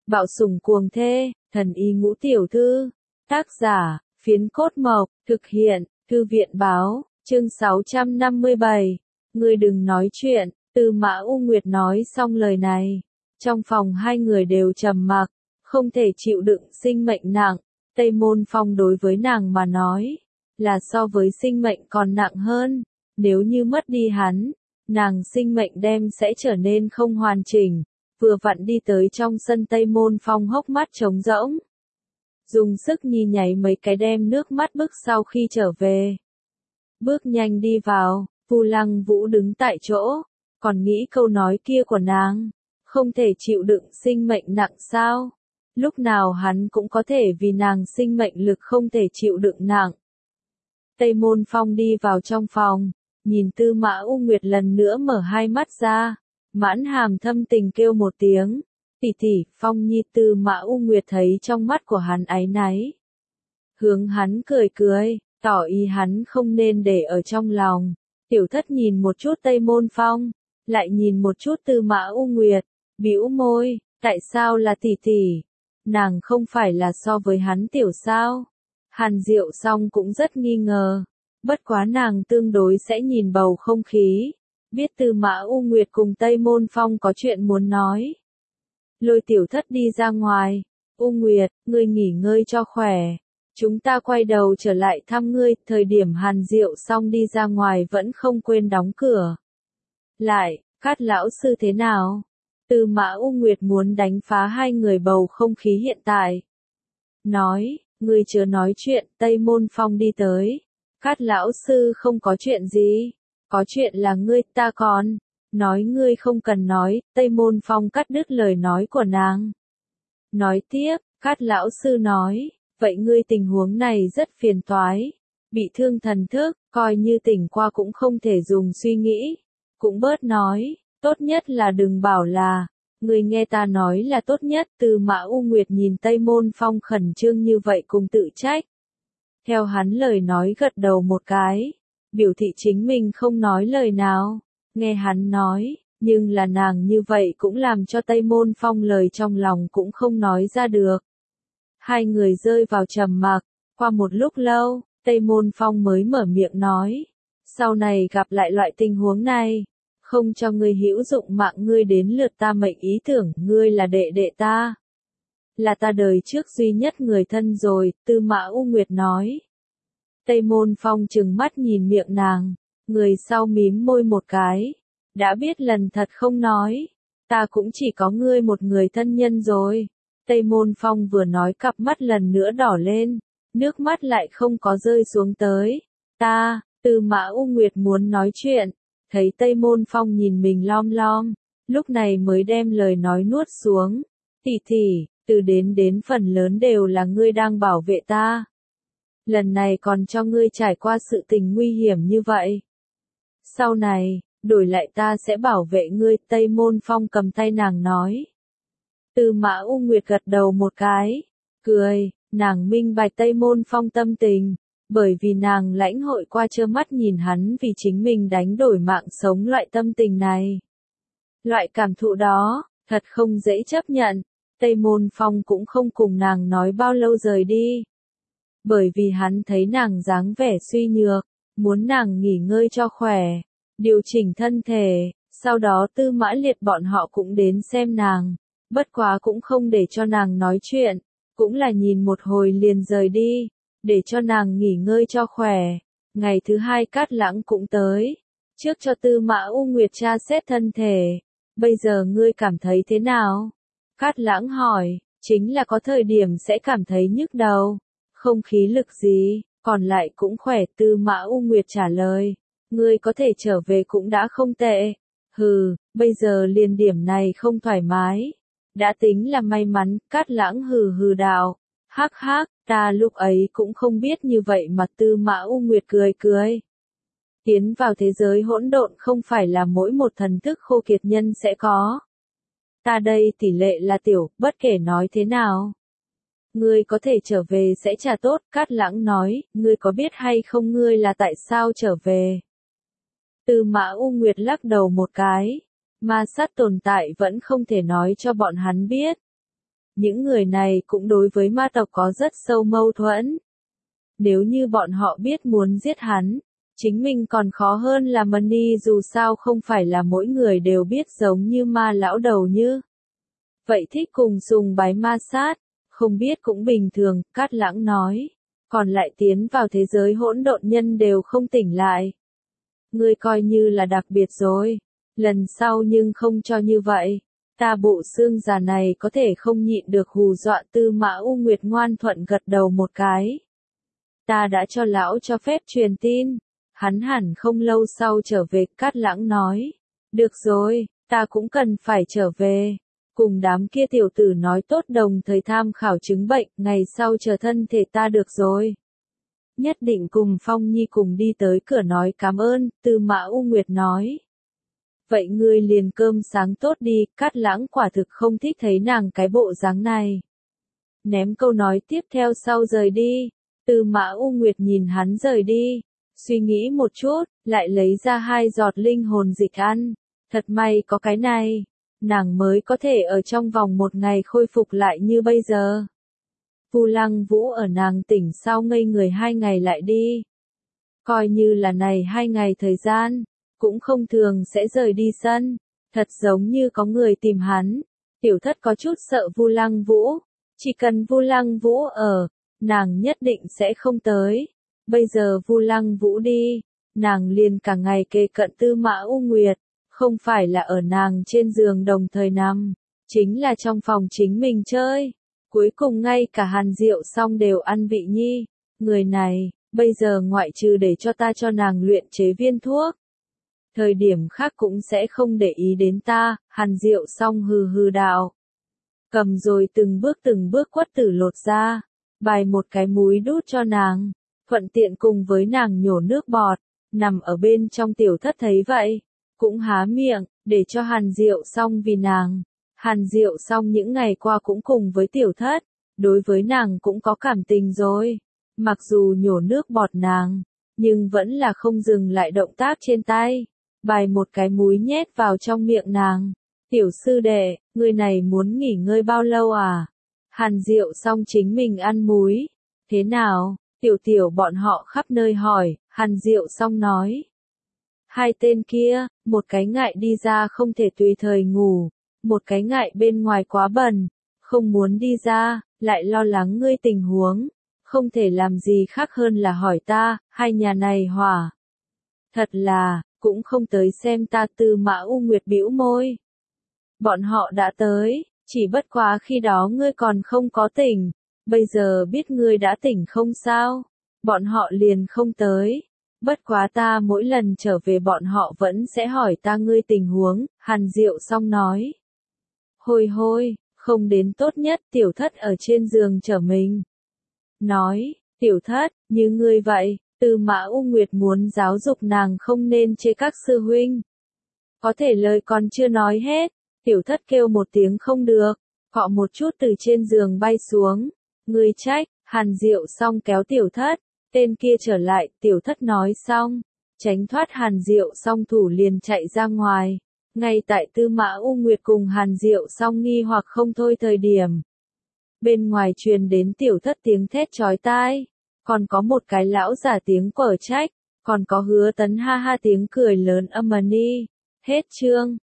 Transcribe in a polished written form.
Bạo sủng cuồng thê, thần y ngũ tiểu thư. Tác giả, Phiến Cốt Mộc, thực hiện, Thư viện báo, chương 657. Ngươi đừng nói chuyện, Tư Mã U Nguyệt nói xong lời này. Trong phòng hai người đều trầm mặc, không thể chịu đựng sinh mệnh nặng. Tây Môn Phong đối với nàng mà nói, là so với sinh mệnh còn nặng hơn. Nếu như mất đi hắn, nàng sinh mệnh đem sẽ trở nên không hoàn chỉnh. Vừa vặn đi tới trong sân Tây Môn Phong hốc mắt trống rỗng. Dùng sức nhi nháy mấy cái đem nước mắt bức sau khi trở về. Bước nhanh đi vào, Vu Lăng Vũ đứng tại chỗ, còn nghĩ câu nói kia của nàng, không thể chịu đựng sinh mệnh nặng sao? Lúc nào hắn cũng có thể vì nàng sinh mệnh lực không thể chịu đựng nặng. Tây Môn Phong đi vào trong phòng, nhìn Tư Mã U Nguyệt lần nữa mở hai mắt ra, mãn hàm thâm tình kêu một tiếng. Tỷ tỷ, Phong nhi. Tư Mã U Nguyệt thấy trong mắt của hắn áy náy. Hướng hắn cười cười, tỏ ý hắn không nên để ở trong lòng. Tiểu thất nhìn một chút Tây Môn Phong, lại nhìn một chút Tư Mã U Nguyệt, bĩu môi, tại sao là tỷ tỷ? Nàng không phải là so với hắn tiểu sao? Hàn Diệu Song cũng rất nghi ngờ, bất quá nàng tương đối sẽ nhìn bầu không khí, biết Tư Mã U Nguyệt cùng Tây Môn Phong có chuyện muốn nói. Lôi tiểu thất đi ra ngoài, U Nguyệt, ngươi nghỉ ngơi cho khỏe. Chúng ta quay đầu trở lại thăm ngươi. Thời điểm Hàn Diệu Song đi ra ngoài vẫn không quên đóng cửa. Lại, Cát lão sư thế nào? Tư Mã U Nguyệt muốn đánh phá hai người bầu không khí hiện tại. Nói, ngươi chưa nói chuyện. Tây Môn Phong đi tới. Cát lão sư không có chuyện gì. Có chuyện là ngươi, ta còn. Nói ngươi không cần nói. Tây Môn Phong cắt đứt lời nói của nàng. Nói tiếp, Cát lão sư nói, vậy ngươi tình huống này rất phiền toái. Bị thương thần thức, coi như tỉnh qua cũng không thể dùng suy nghĩ. Cũng bớt nói, tốt nhất là đừng bảo là, ngươi nghe ta nói là tốt nhất. Tư Mã U Nguyệt nhìn Tây Môn Phong khẩn trương như vậy cùng tự trách. Theo hắn lời nói gật đầu một cái, biểu thị chính mình không nói lời nào. Nghe hắn nói, nhưng là nàng như vậy cũng làm cho Tây Môn Phong lời trong lòng cũng không nói ra được. Hai người rơi vào trầm mặc, qua một lúc lâu, Tây Môn Phong mới mở miệng nói, sau này gặp lại loại tình huống này, không cho ngươi hữu dụng mạng ngươi đến lượt ta mệnh ý tưởng, ngươi là đệ đệ ta. Là ta đời trước duy nhất người thân rồi, Tư Mã U Nguyệt nói. Tây Môn Phong trừng mắt nhìn miệng nàng, người sau mím môi một cái, đã biết lần thật không nói, ta cũng chỉ có ngươi một người thân nhân rồi. Tây Môn Phong vừa nói cặp mắt lần nữa đỏ lên, nước mắt lại không có rơi xuống tới. Ta, Tư Mã U Nguyệt muốn nói chuyện, thấy Tây Môn Phong nhìn mình lom lom, lúc này mới đem lời nói nuốt xuống. Tỷ tỷ, từ đến phần lớn đều là ngươi đang bảo vệ ta. Lần này còn cho ngươi trải qua sự tình nguy hiểm như vậy. Sau này, đổi lại ta sẽ bảo vệ ngươi. Tây Môn Phong cầm tay nàng nói. Tư Mã U Nguyệt gật đầu một cái, cười, nàng minh bạch Tây Môn Phong tâm tình, bởi vì nàng lãnh hội qua trơ mắt nhìn hắn vì chính mình đánh đổi mạng sống loại tâm tình này. Loại cảm thụ đó, thật không dễ chấp nhận. Tây Môn Phong cũng không cùng nàng nói bao lâu rời đi. Bởi vì hắn thấy nàng dáng vẻ suy nhược, muốn nàng nghỉ ngơi cho khỏe, điều chỉnh thân thể, sau đó Tư Mã Liệt bọn họ cũng đến xem nàng, bất quá cũng không để cho nàng nói chuyện, cũng là nhìn một hồi liền rời đi, để cho nàng nghỉ ngơi cho khỏe. Ngày thứ hai Cát Lãng cũng tới, trước cho Tư Mã U Nguyệt tra xét thân thể, bây giờ ngươi cảm thấy thế nào? Cát Lãng hỏi, chính là có thời điểm sẽ cảm thấy nhức đầu, không khí lực gì, còn lại cũng khỏe. Tư Mã U Nguyệt trả lời, ngươi có thể trở về cũng đã không tệ. Hừ, bây giờ liền điểm này không thoải mái, đã tính là may mắn. Cát Lãng hừ hừ đạo, hắc hắc, ta lúc ấy cũng không biết như vậy mà. Tư Mã U Nguyệt cười cười. Tiến vào thế giới hỗn độn không phải là mỗi một thần thức khô kiệt nhân sẽ có. Ta đây tỷ lệ là tiểu, bất kể nói thế nào. Ngươi có thể trở về sẽ trả tốt. Cát Lãng nói, ngươi có biết hay không ngươi là tại sao trở về? Tư Mã U Nguyệt lắc đầu một cái. Ma sát tồn tại vẫn không thể nói cho bọn hắn biết. những người này cũng đối với ma tộc có rất sâu mâu thuẫn. Nếu như bọn họ biết muốn giết hắn, chính mình còn khó hơn là Mani, dù sao không phải là mỗi người đều biết giống như ma lão đầu như. Vậy thích cùng sùng bái ma sát, không biết cũng bình thường, Cát Lãng nói. Còn lại tiến vào thế giới hỗn độn nhân đều không tỉnh lại. Ngươi coi như là đặc biệt rồi. Lần sau nhưng không cho như vậy. Ta bộ xương già này có thể không nhịn được hù dọa. Tư Mã U Nguyệt ngoan thuận gật đầu một cái. Ta đã cho lão cho phép truyền tin. Hắn hẳn không lâu sau trở về, Cát Lãng nói. Được rồi, ta cũng cần phải trở về. Cùng đám kia tiểu tử nói tốt đồng thời tham khảo chứng bệnh, ngày sau chờ thân thể ta được rồi. Nhất định cùng Phong Nhi cùng đi tới cửa nói cảm ơn, Tư Mã U Nguyệt nói. Vậy ngươi liền cơm sáng tốt đi, Cát Lãng quả thực không thích thấy nàng cái bộ dáng này. Ném câu nói tiếp theo sau rời đi, Tư Mã U Nguyệt nhìn hắn rời đi, suy nghĩ một chút, lại lấy ra 2 giọt linh hồn dịch ăn. Thật may có cái này, nàng mới có thể ở trong vòng 1 ngày khôi phục lại như bây giờ. Vu Lăng Vũ ở nàng tỉnh sau ngây người 2 ngày lại đi. Coi như là này 2 ngày thời gian, cũng không thường sẽ rời đi sân, thật giống như có người tìm hắn. Tiểu Thất có chút sợ Vu Lăng Vũ, chỉ cần Vu Lăng Vũ ở, nàng nhất định sẽ không tới. Bây giờ Vu Lăng Vũ đi, nàng liền cả ngày kề cận Tư Mã U Nguyệt, không phải là ở nàng trên giường đồng thời nằm, chính là trong phòng chính mình chơi. Cuối cùng ngay cả Hàn Diệu Song đều ăn vị nhi, người này, bây giờ ngoại trừ để cho ta cho nàng luyện chế viên thuốc. Thời điểm khác cũng sẽ không để ý đến ta, Hàn Diệu Song hừ hừ đạo. Cầm rồi từng bước quất tử lột ra, bài một cái múi đút cho nàng, thuận tiện cùng với nàng nhổ nước bọt, nằm ở bên trong Tiểu Thất thấy vậy, cũng há miệng, để cho Hàn Diệu Song vì nàng. Hàn Diệu Song những ngày qua cũng cùng với Tiểu Thất, đối với nàng cũng có cảm tình rồi. Mặc dù nhổ nước bọt nàng, nhưng vẫn là không dừng lại động tác trên tay, bài một cái múi nhét vào trong miệng nàng. Tiểu sư đệ, người này muốn nghỉ ngơi bao lâu à? Hàn Diệu Song chính mình ăn múi. Thế nào? Tiểu bọn họ khắp nơi hỏi, Hàn Diệu Song nói. 2 tên kia, một cái ngại đi ra không thể tùy thời ngủ, một cái ngại bên ngoài quá bẩn, không muốn đi ra, lại lo lắng ngươi tình huống, không thể làm gì khác hơn là hỏi ta, hai nhà này hòa. Thật là, cũng không tới xem ta. Tư Mã U Nguyệt bĩu môi. Bọn họ đã tới, chỉ bất quá khi đó ngươi còn không có tỉnh, bây giờ biết ngươi đã tỉnh không sao, bọn họ liền không tới. Bất quá ta mỗi lần trở về bọn họ vẫn sẽ hỏi ta ngươi tình huống, Hàn Diệu Song nói. Hôi, không đến tốt nhất. Tiểu Thất ở trên giường trở mình. Nói, Tiểu Thất, như ngươi vậy, Tư Mã U Nguyệt muốn giáo dục nàng không nên chê các sư huynh. Có thể lời còn chưa nói hết, Tiểu Thất kêu một tiếng không được, cọ một chút từ trên giường bay xuống. Ngươi trách, Hàn Diệu Song kéo Tiểu Thất. Tên kia trở lại, Tiểu Thất nói xong, tránh thoát Hàn Diệu Song thủ liền chạy ra ngoài. Ngay tại Tư Mã U Nguyệt cùng Hàn Diệu Song nghi hoặc không thôi thời điểm. Bên ngoài truyền đến Tiểu Thất tiếng thét chói tai, còn có một cái lão giả tiếng quở trách, còn có Hứa Tấn ha ha tiếng cười lớn âm ni. Hết chương.